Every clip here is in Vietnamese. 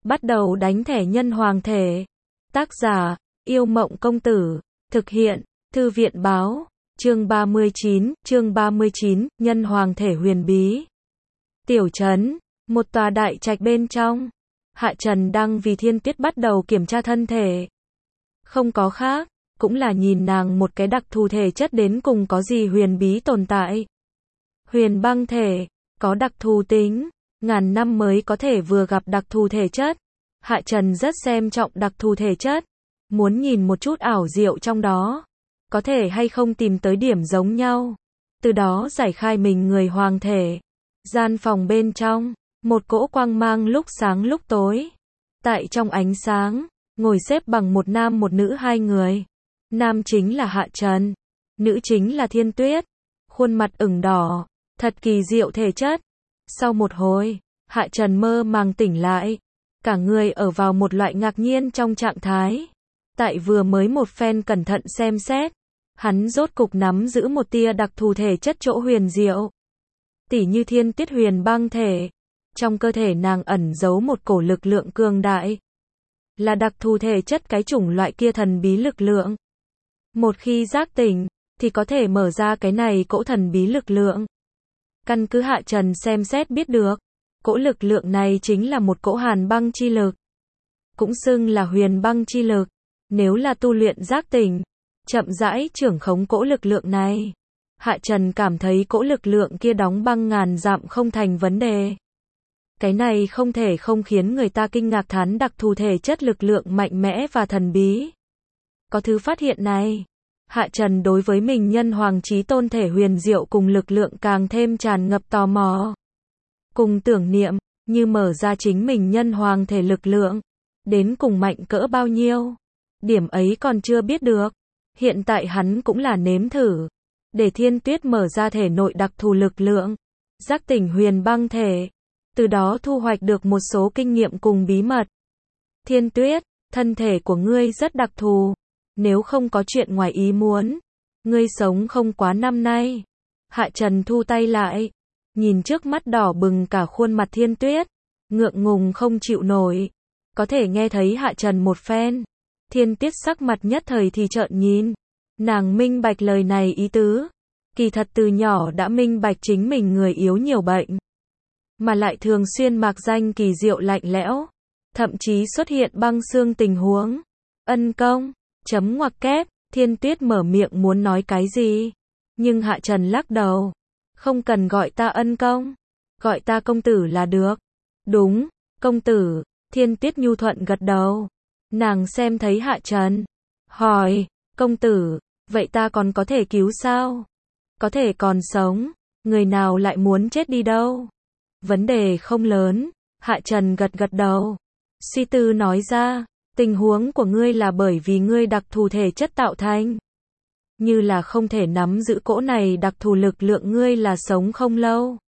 Bắt đầu đánh thẻ nhân hoàng thể. Tác giả, Yêu Mộng Công Tử. Thực hiện, Thư viện Báo. Chương 39, nhân hoàng thể huyền bí. Tiểu trấn, một tòa đại trạch bên trong. Hạ Trần đang vì Thiên Tuyết bắt đầu kiểm tra thân thể. Không có khác, cũng là nhìn nàng một cái đặc thù thể chất đến cùng có gì huyền bí tồn tại. Huyền băng thể, có đặc thù tính, ngàn năm mới có thể vừa gặp đặc thù thể chất. Hạ Trần rất xem trọng đặc thù thể chất, muốn nhìn một chút ảo diệu trong đó, có thể hay không tìm tới điểm giống nhau, từ đó giải khai mình người hoàng thể. Gian phòng bên trong, một cỗ quang mang lúc sáng lúc tối. Tại trong ánh sáng, ngồi xếp bằng một nam một nữ hai người. Nam chính là Hạ Trần, nữ chính là Thiên Tuyết. Khuôn mặt ửng đỏ, thật kỳ diệu thể chất. Sau một hồi, Hạ Trần mơ màng tỉnh lại, cả người ở vào một loại ngạc nhiên trong trạng thái. Tại vừa mới một phen cẩn thận xem xét, hắn rốt cục nắm giữ một tia đặc thù thể chất chỗ huyền diệu. Tỉ như Thiên Tuyết huyền băng thể, trong cơ thể nàng ẩn giấu một cổ lực lượng cường đại, là đặc thù thể chất cái chủng loại kia thần bí lực lượng. Một khi giác tỉnh, thì có thể mở ra cái này cỗ thần bí lực lượng. Căn cứ Hạ Trần xem xét biết được, cỗ lực lượng này chính là một cỗ hàn băng chi lực, cũng xưng là huyền băng chi lực. Nếu là tu luyện giác tỉnh, chậm rãi trưởng khống cỗ lực lượng này, Hạ Trần cảm thấy cỗ lực lượng kia đóng băng ngàn dặm không thành vấn đề. Cái này không thể không khiến người ta kinh ngạc thán đặc thù thể chất lực lượng mạnh mẽ và thần bí. Có thứ phát hiện này, Hạ Trần đối với mình nhân hoàng chí tôn thể huyền diệu cùng lực lượng càng thêm tràn ngập tò mò. Cùng tưởng niệm, như mở ra chính mình nhân hoàng thể lực lượng, đến cùng mạnh cỡ bao nhiêu. Điểm ấy còn chưa biết được. Hiện tại hắn cũng là nếm thử, để Thiên Tuyết mở ra thể nội đặc thù lực lượng, giác tỉnh huyền băng thể, từ đó thu hoạch được một số kinh nghiệm cùng bí mật. Thiên Tuyết, thân thể của ngươi rất đặc thù, nếu không có chuyện ngoài ý muốn, ngươi sống không quá năm nay. Hạ Trần thu tay lại, nhìn trước mắt đỏ bừng cả khuôn mặt Thiên Tuyết, ngượng ngùng không chịu nổi. Có thể nghe thấy Hạ Trần một phen, Thiên Tuyết sắc mặt nhất thời thì trợn nhìn. Nàng minh bạch lời này ý tứ, kỳ thật từ nhỏ đã minh bạch chính mình người yếu nhiều bệnh, mà lại thường xuyên mạc danh kỳ diệu lạnh lẽo, thậm chí xuất hiện băng xương tình huống. Ân công, chấm ngoặc kép, Thiên Tuyết mở miệng muốn nói cái gì, nhưng Hạ Trần lắc đầu. Không cần gọi ta ân công, gọi ta công tử là được. Đúng, công tử, Thiên Tuyết nhu thuận gật đầu. Nàng xem thấy Hạ Trần, hỏi, công tử, vậy ta còn có thể cứu sao? Có thể còn sống, người nào lại muốn chết đi đâu? Vấn đề không lớn, Hạ Trần gật gật đầu. Suy tư nói ra, tình huống của ngươi là bởi vì ngươi đặc thù thể chất tạo thành. Như là không thể nắm giữ cỗ này đặc thù lực lượng ngươi là sống không lâu.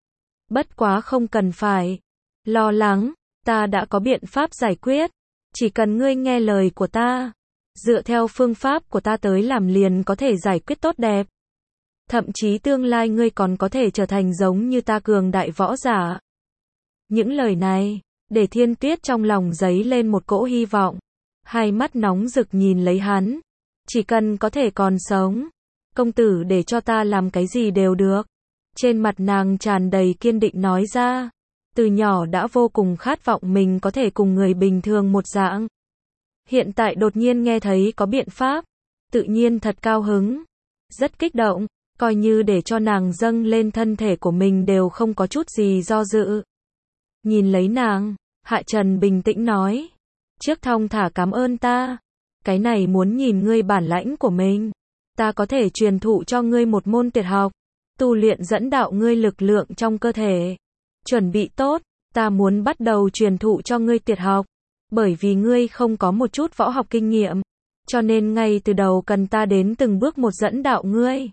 Bất quá không cần phải lo lắng, ta đã có biện pháp giải quyết. Chỉ cần ngươi nghe lời của ta, dựa theo phương pháp của ta tới làm liền có thể giải quyết tốt đẹp. Thậm chí tương lai ngươi còn có thể trở thành giống như ta cường đại võ giả. Những lời này, để Thiên Tuyết trong lòng dấy lên một cỗ hy vọng. Hai mắt nóng rực nhìn lấy hắn. Chỉ cần có thể còn sống, công tử để cho ta làm cái gì đều được. Trên mặt nàng tràn đầy kiên định nói ra. Từ nhỏ đã vô cùng khát vọng mình có thể cùng người bình thường một dạng. Hiện tại đột nhiên nghe thấy có biện pháp, tự nhiên thật cao hứng, rất kích động, coi như để cho nàng dâng lên thân thể của mình đều không có chút gì do dự. Nhìn lấy nàng, Hạ Trần bình tĩnh nói, trước thong thả cảm ơn ta, cái này muốn nhìn ngươi bản lãnh của mình, ta có thể truyền thụ cho ngươi một môn tuyệt học, tu luyện dẫn đạo ngươi lực lượng trong cơ thể. Chuẩn bị tốt, ta muốn bắt đầu truyền thụ cho ngươi tuyệt học, bởi vì ngươi không có một chút võ học kinh nghiệm, cho nên ngay từ đầu cần ta đến từng bước một dẫn đạo ngươi.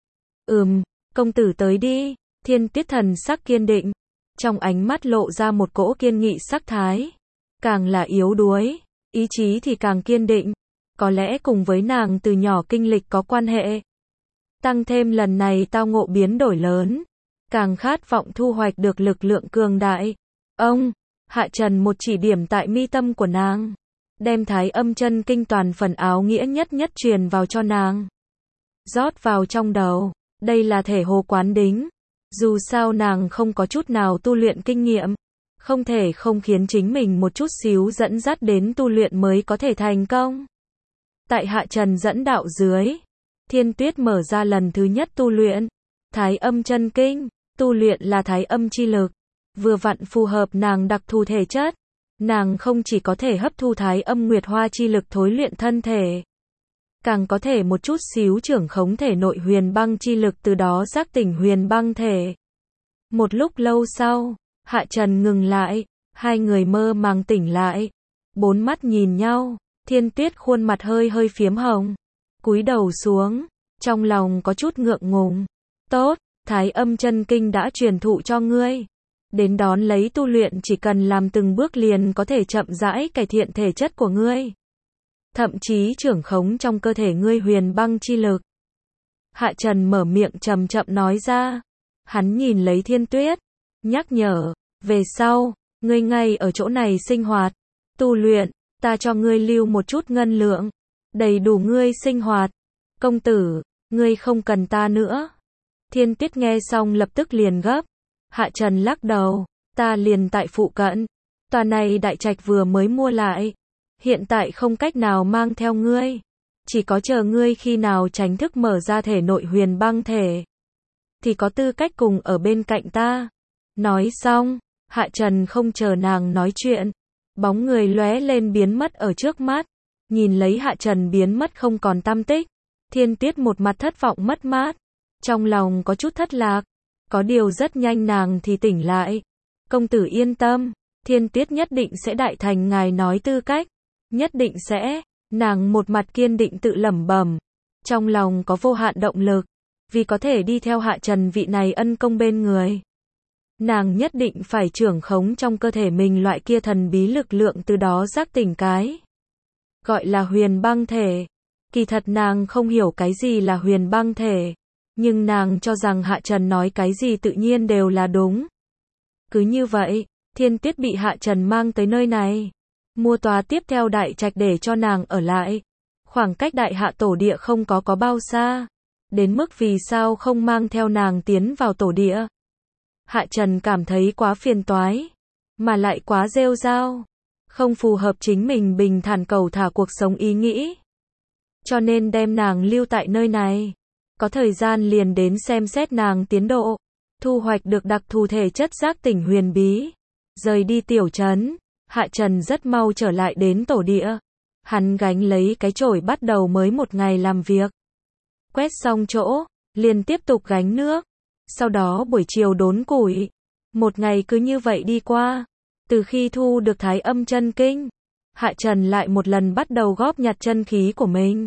Công tử tới đi. Thiên Tuyết thần sắc kiên định, trong ánh mắt lộ ra một cỗ kiên nghị sắc thái. Càng là yếu đuối, ý chí thì càng kiên định, có lẽ cùng với nàng từ nhỏ kinh lịch có quan hệ. Tăng thêm lần này tao ngộ biến đổi lớn, càng khát vọng thu hoạch được lực lượng cường đại. Hạ Trần một chỉ điểm tại mi tâm của nàng, đem Thái Âm Chân Kinh toàn phần áo nghĩa nhất nhất truyền vào cho nàng. Rót vào trong đầu, đây là thể hồ quán đính. Dù sao nàng không có chút nào tu luyện kinh nghiệm, không thể không khiến chính mình một chút xíu dẫn dắt đến tu luyện mới có thể thành công. Tại Hạ Trần dẫn đạo dưới, Thiên Tuyết mở ra lần thứ nhất tu luyện Thái Âm Chân Kinh, tu luyện là Thái Âm chi lực, vừa vặn phù hợp nàng đặc thù thể chất. Nàng không chỉ có thể hấp thu Thái Âm Nguyệt Hoa chi lực thối luyện thân thể, càng có thể một chút xíu trưởng khống thể nội huyền băng chi lực, từ đó giác tỉnh huyền băng thể. Một lúc lâu sau, Hạ Trần ngừng lại, hai người mơ màng tỉnh lại, bốn mắt nhìn nhau, Thiên Tuyết khuôn mặt hơi hơi phiếm hồng, cúi đầu xuống, trong lòng có chút ngượng ngùng. Tốt, Thái Âm Chân Kinh đã truyền thụ cho ngươi, đến đón lấy tu luyện chỉ cần làm từng bước liền có thể chậm rãi cải thiện thể chất của ngươi, thậm chí trưởng khống trong cơ thể ngươi huyền băng chi lực. Hạ Trần mở miệng chậm chậm nói ra. Hắn nhìn lấy Thiên Tuyết, nhắc nhở, về sau, ngươi ngay ở chỗ này sinh hoạt, tu luyện, ta cho ngươi lưu một chút ngân lượng, đầy đủ ngươi sinh hoạt. Công tử, ngươi không cần ta nữa. Thiên Tuyết nghe xong lập tức liền gấp. Hạ Trần lắc đầu, ta liền tại phụ cận, tòa này đại trạch vừa mới mua lại, hiện tại không cách nào mang theo ngươi, chỉ có chờ ngươi khi nào tránh thức mở ra thể nội huyền băng thể, thì có tư cách cùng ở bên cạnh ta. Nói xong, Hạ Trần không chờ nàng nói chuyện, bóng người lóe lên biến mất ở trước mắt. Nhìn lấy Hạ Trần biến mất không còn tăm tích, Thiên Tuyết một mặt thất vọng mất mát, trong lòng có chút thất lạc, có điều rất nhanh nàng thì tỉnh lại. Công tử yên tâm, Thiên Tuyết nhất định sẽ đại thành ngài nói tư cách, nhất định sẽ. Nàng một mặt kiên định tự lẩm bẩm, trong lòng có vô hạn động lực, vì có thể đi theo Hạ Trần vị này ân công bên người. Nàng nhất định phải trưởng khống trong cơ thể mình loại kia thần bí lực lượng, từ đó giác tỉnh cái gọi là huyền băng thể. Kỳ thật nàng không hiểu cái gì là huyền băng thể, nhưng nàng cho rằng Hạ Trần nói cái gì tự nhiên đều là đúng. Cứ như vậy, Thiên Tuyết bị Hạ Trần mang tới nơi này, mua tòa tiếp theo đại trạch để cho nàng ở lại. Khoảng cách đại hạ tổ địa không có bao xa, đến mức vì sao không mang theo nàng tiến vào tổ địa. Hạ Trần cảm thấy quá phiền toái, mà lại quá rêu rao, không phù hợp chính mình bình thản cầu thả cuộc sống ý nghĩ. Cho nên đem nàng lưu tại nơi này, có thời gian liền đến xem xét nàng tiến độ, thu hoạch được đặc thù thể chất giác tỉnh huyền bí. Rời đi tiểu trấn, Hạ Trần rất mau trở lại đến tổ địa. Hắn gánh lấy cái chổi bắt đầu mới một ngày làm việc. Quét xong chỗ, liền tiếp tục gánh nước. Sau đó buổi chiều đốn củi. Một ngày cứ như vậy đi qua. Từ khi thu được Thái Âm Chân Kinh, Hạ Trần lại một lần bắt đầu góp nhặt chân khí của mình.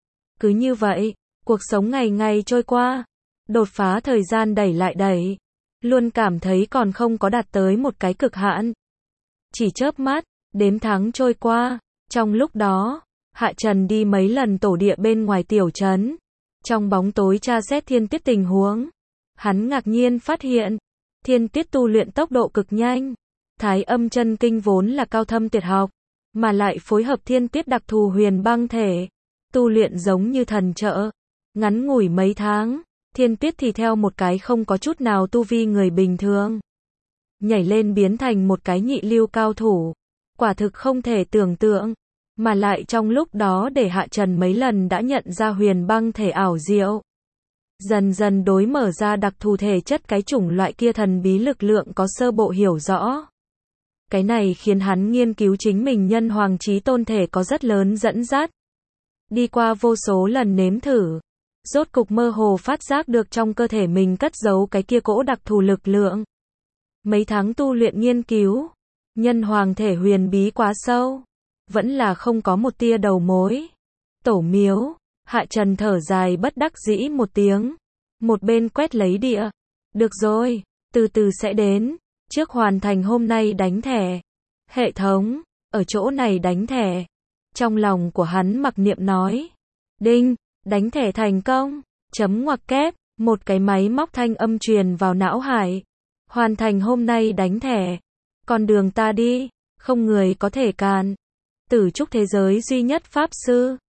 Cứ như vậy, cuộc sống ngày ngày trôi qua. Đột phá thời gian đẩy lại đẩy. Luôn cảm thấy còn không có đạt tới một cái cực hạn. Chỉ chớp mắt, đếm tháng trôi qua. Trong lúc đó, Hạ Trần đi mấy lần tổ địa bên ngoài tiểu trấn. Trong bóng tối tra xét Thiên Tuyết tình huống. Hắn ngạc nhiên phát hiện, Thiên Tuyết tu luyện tốc độ cực nhanh. Thái Âm Chân Kinh vốn là cao thâm tuyệt học, mà lại phối hợp Thiên Tuyết đặc thù huyền băng thể, tu luyện giống như thần trợ. Ngắn ngủi mấy tháng, Thiên Tuyết thì theo một cái không có chút nào tu vi người bình thường, nhảy lên biến thành một cái nhị lưu cao thủ. Quả thực không thể tưởng tượng, mà lại trong lúc đó để Hạ Trần mấy lần đã nhận ra huyền băng thể ảo diệu. Dần dần đối mở ra đặc thù thể chất cái chủng loại kia thần bí lực lượng có sơ bộ hiểu rõ. Cái này khiến hắn nghiên cứu chính mình nhân hoàng chí tôn thể có rất lớn dẫn dắt. Đi qua vô số lần nếm thử, rốt cục mơ hồ phát giác được trong cơ thể mình cất giấu cái kia cỗ đặc thù lực lượng. Mấy tháng tu luyện nghiên cứu, nhân hoàng thể huyền bí quá sâu, vẫn là không có một tia đầu mối. Tổ miếu, Hạ Trần thở dài bất đắc dĩ một tiếng, một bên quét lấy địa. Được rồi, từ từ sẽ đến, trước hoàn thành hôm nay đánh thẻ. Hệ thống, ở chỗ này đánh thẻ. Trong lòng của hắn mặc niệm nói. Đinh, đánh thẻ thành công, chấm ngoặc kép, một cái máy móc thanh âm truyền vào não hải. Hoàn thành hôm nay đánh thẻ. Con đường ta đi, không người có thể cản. Tử trúc thế giới duy nhất Pháp Sư.